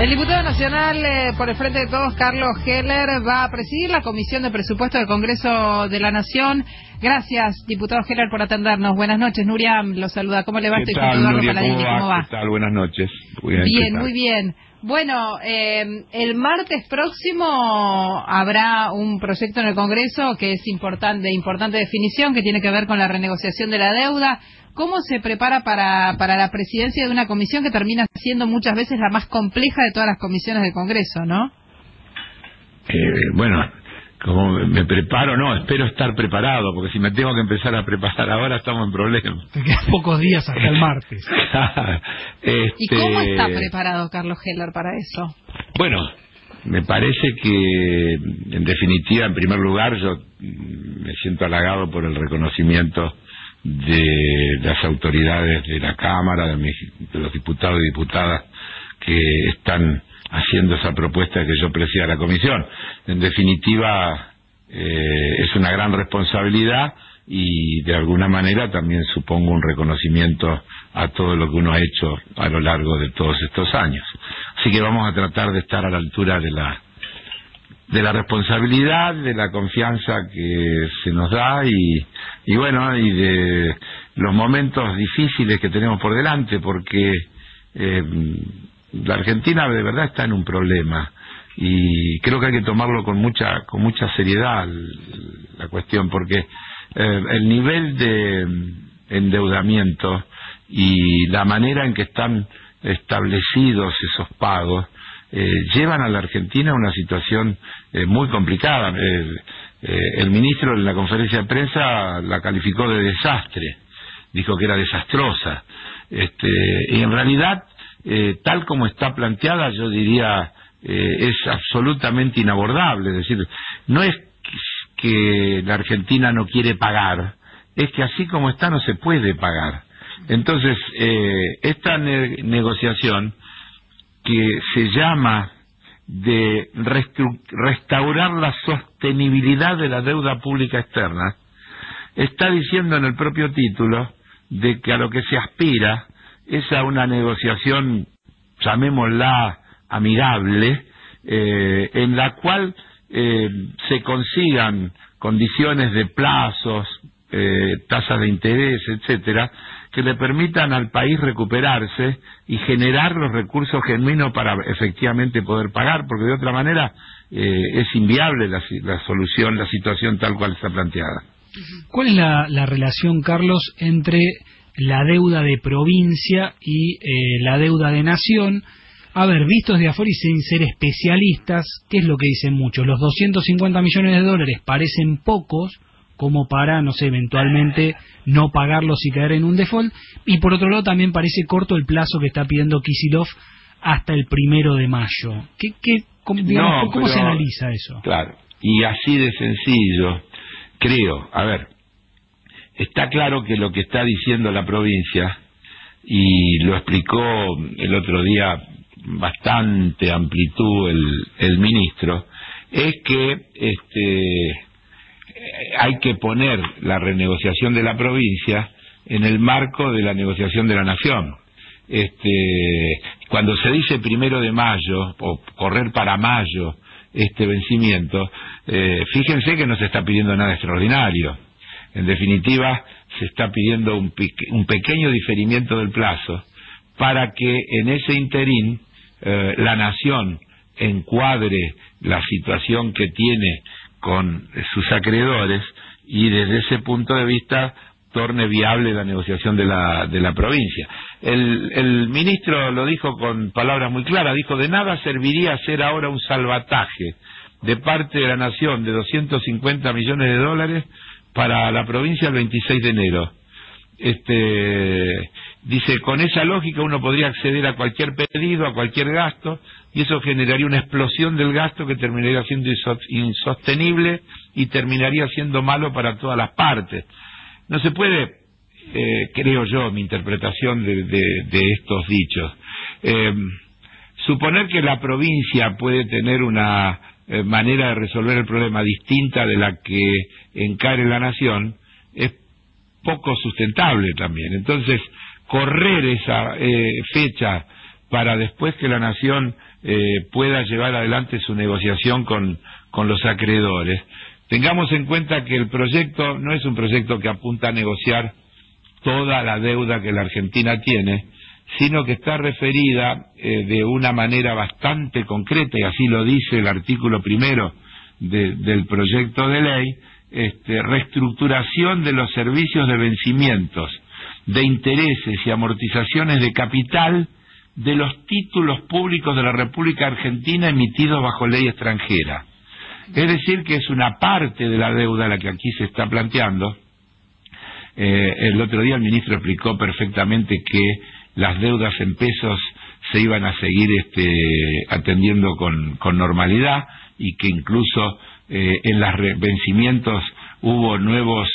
El diputado nacional por el Frente de Todos, Carlos Heller, va a presidir la Comisión de Presupuesto del Congreso de la Nación. Gracias, diputado Heller, por atendernos. Buenas noches. Nuria lo saluda. ¿Cómo le va? ¿Qué tal, Nuria? ¿Cómo va? ¿Qué tal? Buenas noches. Bien, muy bien. Bueno, el martes próximo habrá un proyecto en el Congreso que es de importante definición, que tiene que ver con la renegociación de la deuda. ¿Cómo se prepara para la presidencia de una comisión que termina siendo muchas veces la más compleja de todas las comisiones del Congreso, no? Bueno, como me preparo, no, espero estar preparado, porque si me tengo que empezar a preparar ahora estamos en problemas. Te quedan pocos días hasta el martes. ¿Y cómo está preparado Carlos Heller para eso? Bueno, me parece que, en definitiva, en primer lugar, yo me siento halagado por el reconocimiento de las autoridades de la Cámara, de los diputados y diputadas que están haciendo esa propuesta de que yo presida la comisión. En definitiva, es una gran responsabilidad y de alguna manera también supongo un reconocimiento a todo lo que uno ha hecho a lo largo de todos estos años. Así que vamos a tratar de estar a la altura de la responsabilidad, de la confianza que se nos da y bueno, y de los momentos difíciles que tenemos por delante, porque la Argentina de verdad está en un problema y creo que hay que tomarlo con mucha seriedad la cuestión, porque el nivel de endeudamiento y la manera en que están establecidos esos pagos llevan a la Argentina a una situación muy complicada. El ministro en la conferencia de prensa la calificó de desastre, dijo que era desastrosa, y en realidad tal como está planteada yo diría es absolutamente inabordable. Es decir, no es que la Argentina no quiere pagar, es que así como está no se puede pagar. Entonces esta negociación que se llama de restaurar la sostenibilidad de la deuda pública externa, está diciendo en el propio título de que a lo que se aspira es a una negociación, llamémosla amigable, en la cual se consigan condiciones de plazos, tasas de interés, etcétera, que le permitan al país recuperarse y generar los recursos genuinos para efectivamente poder pagar, porque de otra manera es inviable la situación tal cual está planteada. ¿Cuál es la relación, Carlos, entre la deuda de provincia y la deuda de nación? A ver, vistos de afuera y sin ser especialistas, ¿qué es lo que dicen muchos? Los 250 millones de dólares parecen pocos como para, no sé, eventualmente no pagarlos y caer en un default, y por otro lado también parece corto el plazo que está pidiendo Kicillof hasta el 1 de mayo. ¿Cómo se analiza eso? Claro, y así de sencillo, creo. A ver, está claro que lo que está diciendo la provincia, y lo explicó el otro día bastante amplitud el ministro, es que hay que poner la renegociación de la provincia en el marco de la negociación de la nación. Cuando se dice 1 de mayo o correr para mayo este vencimiento, fíjense que no se está pidiendo nada extraordinario. En definitiva, se está pidiendo un pequeño diferimiento del plazo para que en ese interín la nación encuadre la situación que tiene con sus acreedores y desde ese punto de vista torne viable la negociación de la provincia. El ministro lo dijo con palabras muy claras, dijo: de nada serviría hacer ahora un salvataje de parte de la nación de 250 millones de dólares para la provincia el 26 de enero. Dice, con esa lógica uno podría acceder a cualquier pedido, a cualquier gasto, y eso generaría una explosión del gasto que terminaría siendo insostenible y terminaría siendo malo para todas las partes. No se puede, creo yo, mi interpretación de estos dichos, suponer que la provincia puede tener una manera de resolver el problema distinta de la que encare la nación es poco sustentable también. Entonces, correr esa fecha para después que la Nación pueda llevar adelante su negociación con los acreedores. Tengamos en cuenta que el proyecto no es un proyecto que apunta a negociar toda la deuda que la Argentina tiene, sino que está referida de una manera bastante concreta, y así lo dice el artículo primero del proyecto de ley, reestructuración de los servicios de vencimientos, de intereses y amortizaciones de capital de los títulos públicos de la República Argentina emitidos bajo ley extranjera. Es decir, que es una parte de la deuda la que aquí se está planteando. El otro día el ministro explicó perfectamente que las deudas en pesos se iban a seguir atendiendo con normalidad, y que incluso en los vencimientos hubo nuevos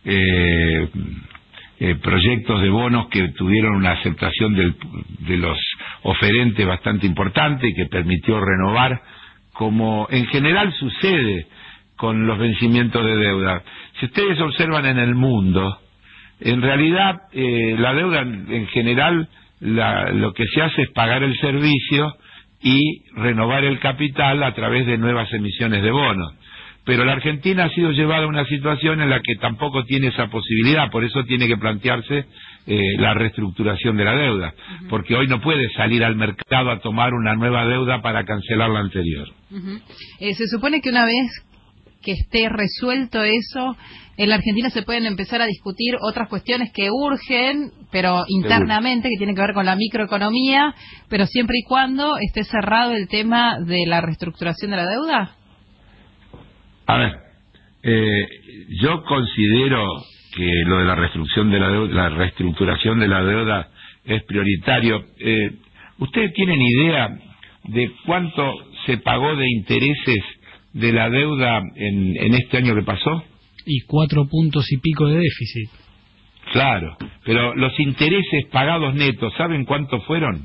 proyectos de bonos que tuvieron una aceptación de los oferentes bastante importante y que permitió renovar, como en general sucede con los vencimientos de deuda. Si ustedes observan en el mundo, en realidad la deuda en general lo que se hace es pagar el servicio y renovar el capital a través de nuevas emisiones de bonos. Pero la Argentina ha sido llevada a una situación en la que tampoco tiene esa posibilidad, por eso tiene que plantearse la reestructuración de la deuda, porque hoy no puede salir al mercado a tomar una nueva deuda para cancelar la anterior. Se supone que una vez que esté resuelto eso, en la Argentina se pueden empezar a discutir otras cuestiones que urgen, pero internamente, que tienen que ver con la microeconomía, pero siempre y cuando esté cerrado el tema de la reestructuración de la deuda. A ver, yo considero que lo de la reestructuración de la deuda es prioritario. ¿Ustedes tienen idea de cuánto se pagó de intereses de la deuda en este año que pasó? Y 4 puntos y pico de déficit. Claro, pero los intereses pagados netos, ¿saben cuántos fueron?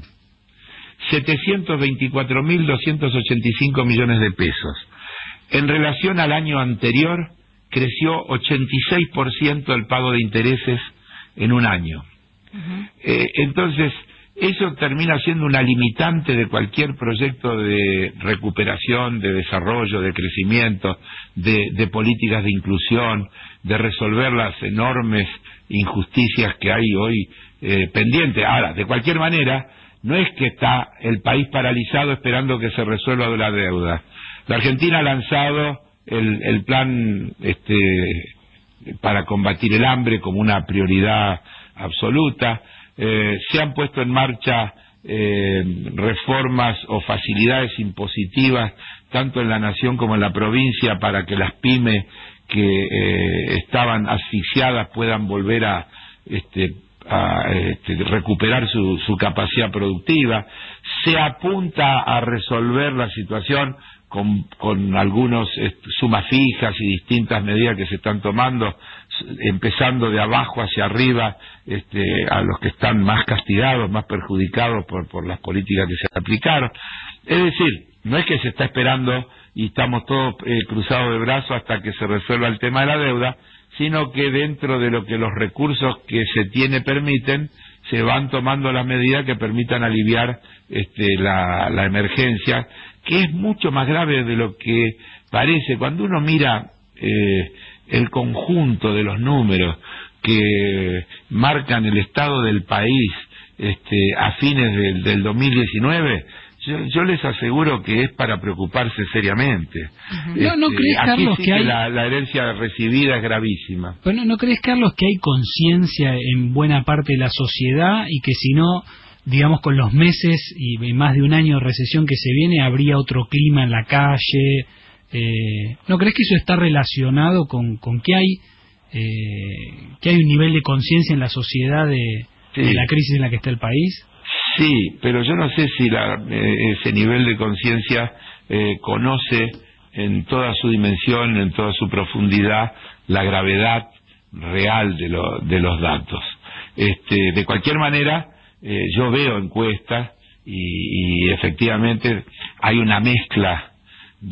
724.285 millones de pesos. En relación al año anterior, creció 86% el pago de intereses en un año. Entonces, eso termina siendo una limitante de cualquier proyecto de recuperación, de desarrollo, de crecimiento, de políticas de inclusión, de resolver las enormes injusticias que hay hoy pendientes. Ahora, de cualquier manera, no es que está el país paralizado esperando que se resuelva la deuda. La Argentina ha lanzado el plan para combatir el hambre como una prioridad absoluta. Se han puesto en marcha reformas o facilidades impositivas tanto en la nación como en la provincia para que las pymes que estaban asfixiadas puedan volver a recuperar su capacidad productiva. Se apunta a resolver la situación con algunos sumas fijas y distintas medidas que se están tomando, empezando de abajo hacia arriba, a los que están más castigados, más perjudicados por las políticas que se aplicaron. Es decir, no es que se está esperando y estamos todos cruzados de brazos hasta que se resuelva el tema de la deuda, sino que dentro de lo que los recursos que se tiene permiten, se van tomando las medidas que permitan aliviar la emergencia, que es mucho más grave de lo que parece. Cuando uno mira el conjunto de los números que marcan el estado del país a fines del 2019, yo les aseguro que es para preocuparse seriamente. ¿No crees, Carlos, sí que hay... la herencia recibida es gravísima? Bueno, ¿no crees, Carlos, que hay conciencia en buena parte de la sociedad y que si no, digamos, con los meses y más de un año de recesión que se viene, habría otro clima en la calle? ¿No crees que eso está relacionado con que hay un nivel de conciencia en la sociedad de la crisis en la que está el país? Sí, pero yo no sé si ese nivel de conciencia conoce en toda su dimensión, en toda su profundidad, la gravedad real de los datos. De cualquier manera, yo veo encuestas y efectivamente hay una mezcla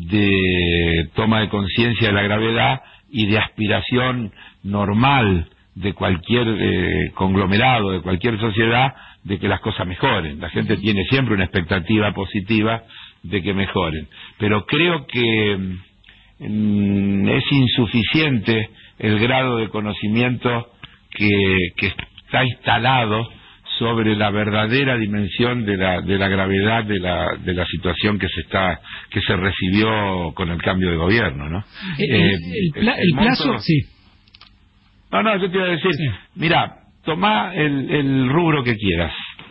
de toma de conciencia de la gravedad y de aspiración normal de cualquier conglomerado, de cualquier sociedad, de que las cosas mejoren. La gente tiene siempre una expectativa positiva de que mejoren. Pero creo que es insuficiente el grado de conocimiento que está instalado sobre la verdadera dimensión de la gravedad de la situación que se recibió con el cambio de gobierno, ¿no? El plazo, sí. No, yo te iba a decir, sí. Mira, tomá el rubro que quieras.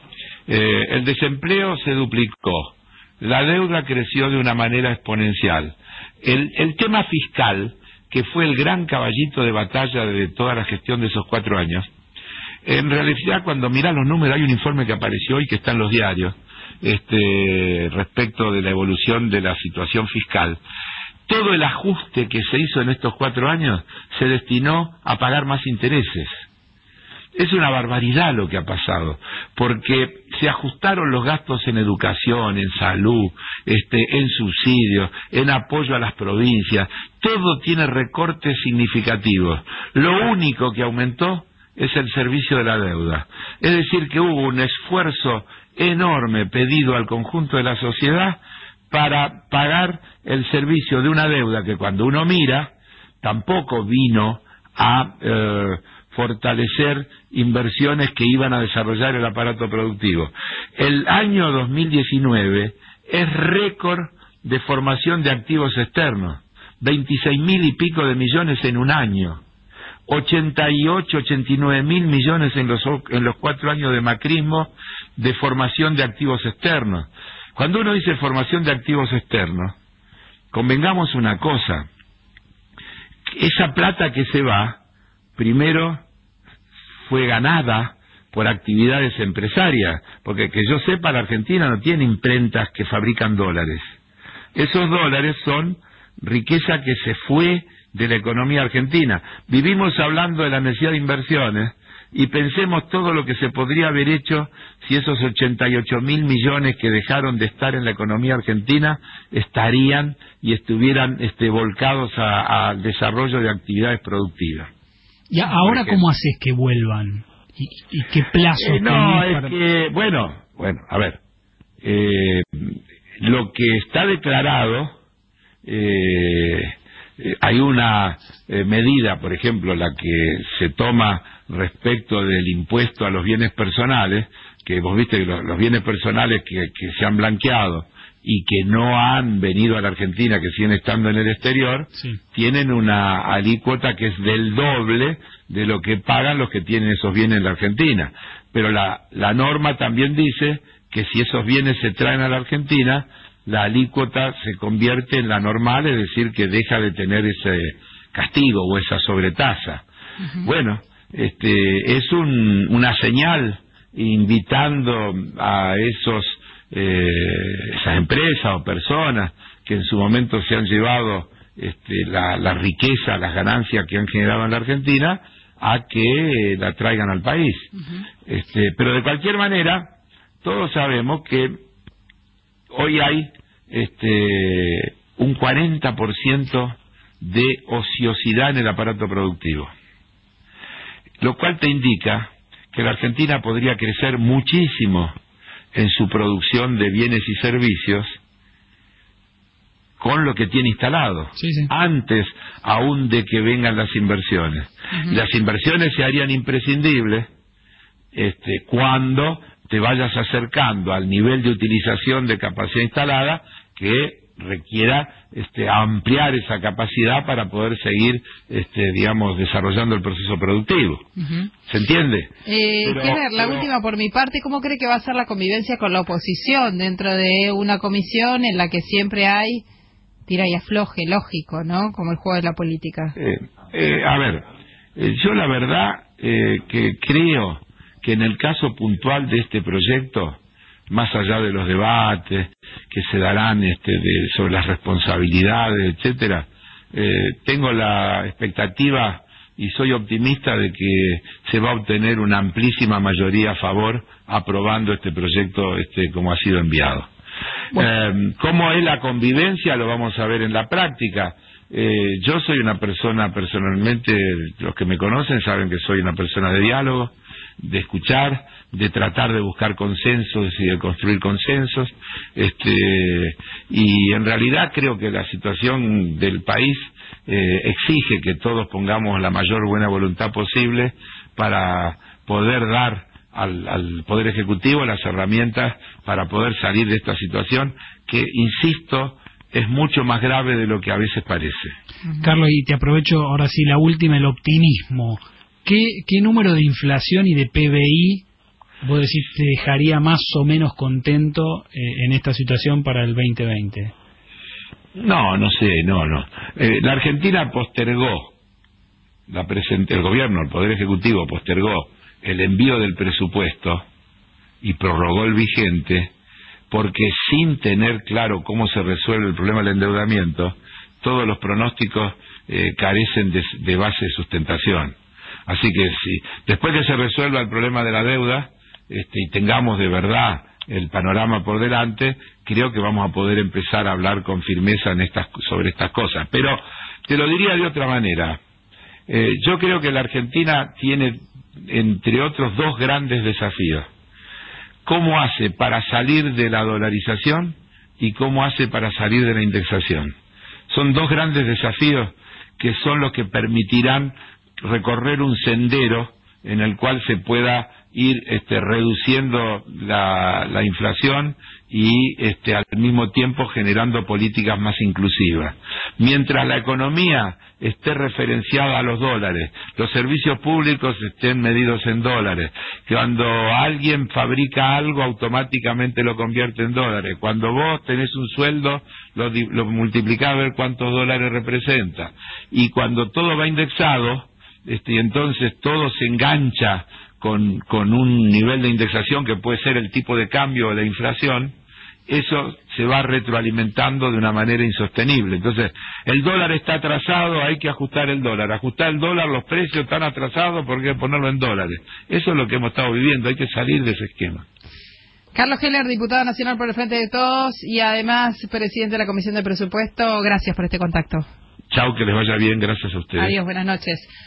El desempleo se duplicó, la deuda creció de una manera exponencial. El tema fiscal, que fue el gran caballito de batalla de toda la gestión de esos 4 años, en realidad, cuando mirás los números, hay un informe que apareció hoy que está en los diarios, respecto de la evolución de la situación fiscal. Todo el ajuste que se hizo en estos 4 años se destinó a pagar más intereses. Es una barbaridad lo que ha pasado, porque se ajustaron los gastos en educación, en salud, en subsidios, en apoyo a las provincias. Todo tiene recortes significativos. Lo único que aumentó es el servicio de la deuda. Es decir, que hubo un esfuerzo enorme pedido al conjunto de la sociedad para pagar el servicio de una deuda que, cuando uno mira, tampoco vino a fortalecer inversiones que iban a desarrollar el aparato productivo. El año 2019 es récord de formación de activos externos, 26.000 y pico de millones en un año. 88, 89 mil millones en los 4 años de macrismo de formación de activos externos. Cuando uno dice formación de activos externos, convengamos una cosa: esa plata que se va, primero fue ganada por actividades empresarias, porque que yo sepa, la Argentina no tiene imprentas que fabrican dólares. Esos dólares son riqueza que se fue de la economía argentina. Vivimos hablando de la necesidad de inversiones y pensemos todo lo que se podría haber hecho si esos 88.000 millones que dejaron de estar en la economía argentina estarían y estuvieran volcados al desarrollo de actividades productivas. ¿Y ahora cómo haces que vuelvan? ¿Y qué plazo tenés para...? Que, bueno, a ver, lo que está declarado, hay una medida, por ejemplo, la que se toma respecto del impuesto a los bienes personales, que vos viste que los bienes personales que se han blanqueado y que no han venido a la Argentina, que siguen estando en el exterior, sí, tienen una alícuota que es del doble de lo que pagan los que tienen esos bienes en la Argentina. Pero la norma también dice que si esos bienes se traen a la Argentina, la alícuota se convierte en la normal, es decir, que deja de tener ese castigo o esa sobretasa. Uh-huh. Bueno, es una señal invitando a esas empresas o personas que en su momento se han llevado la riqueza, las ganancias que han generado en la Argentina, a que la traigan al país. Uh-huh. Pero de cualquier manera, todos sabemos que hoy hay un 40% de ociosidad en el aparato productivo, lo cual te indica que la Argentina podría crecer muchísimo en su producción de bienes y servicios con lo que tiene instalado, sí, sí, antes aún de que vengan las inversiones. Uh-huh. Las inversiones se harían imprescindibles cuando te vayas acercando al nivel de utilización de capacidad instalada que requiera ampliar esa capacidad para poder seguir desarrollando el proceso productivo. Uh-huh. ¿Se entiende? La última por mi parte, ¿cómo cree que va a ser la convivencia con la oposición dentro de una comisión en la que siempre hay tira y afloje, lógico, ¿no? Como el juego de la política. A ver, yo la verdad que creo que en el caso puntual de este proyecto, más allá de los debates que se darán sobre las responsabilidades, etcétera, tengo la expectativa y soy optimista de que se va a obtener una amplísima mayoría a favor aprobando este proyecto como ha sido enviado. Bueno. ¿Cómo es la convivencia? Lo vamos a ver en la práctica. Yo soy una persona, personalmente, los que me conocen saben que soy una persona de diálogo, de escuchar, de tratar de buscar consensos y de construir consensos, y en realidad creo que la situación del país exige que todos pongamos la mayor buena voluntad posible para poder dar al Poder Ejecutivo las herramientas para poder salir de esta situación que, insisto, es mucho más grave de lo que a veces parece. Carlos, y te aprovecho ahora sí la última, el optimismo. ¿Qué número de inflación y de PBI vos decís te dejaría más o menos contento en esta situación para el 2020? No sé. La Argentina postergó, el gobierno, el Poder Ejecutivo postergó el envío del presupuesto y prorrogó el vigente porque sin tener claro cómo se resuelve el problema del endeudamiento, todos los pronósticos carecen de base de sustentación. Así que si después que se resuelva el problema de la deuda y tengamos de verdad el panorama por delante, creo que vamos a poder empezar a hablar con firmeza sobre estas cosas. Pero te lo diría de otra manera. Yo creo que la Argentina tiene, entre otros, dos grandes desafíos. ¿Cómo hace para salir de la dolarización y cómo hace para salir de la indexación? Son dos grandes desafíos que son los que permitirán recorrer un sendero en el cual se pueda ir reduciendo la inflación y al mismo tiempo generando políticas más inclusivas. Mientras la economía esté referenciada a los dólares, los servicios públicos estén medidos en dólares, cuando alguien fabrica algo automáticamente lo convierte en dólares, cuando vos tenés un sueldo lo multiplicás a ver cuántos dólares representa, y cuando todo va indexado, y entonces todo se engancha con un nivel de indexación que puede ser el tipo de cambio o la inflación, eso se va retroalimentando de una manera insostenible. Entonces, el dólar está atrasado, hay que ajustar el dólar. Ajustar el dólar, los precios están atrasados porque hay que ponerlo en dólares. Eso es lo que hemos estado viviendo, hay que salir de ese esquema. Carlos Heller, diputado nacional por el Frente de Todos y además presidente de la Comisión de Presupuesto, gracias por este contacto. Chau, que les vaya bien, gracias a ustedes. Adiós, buenas noches.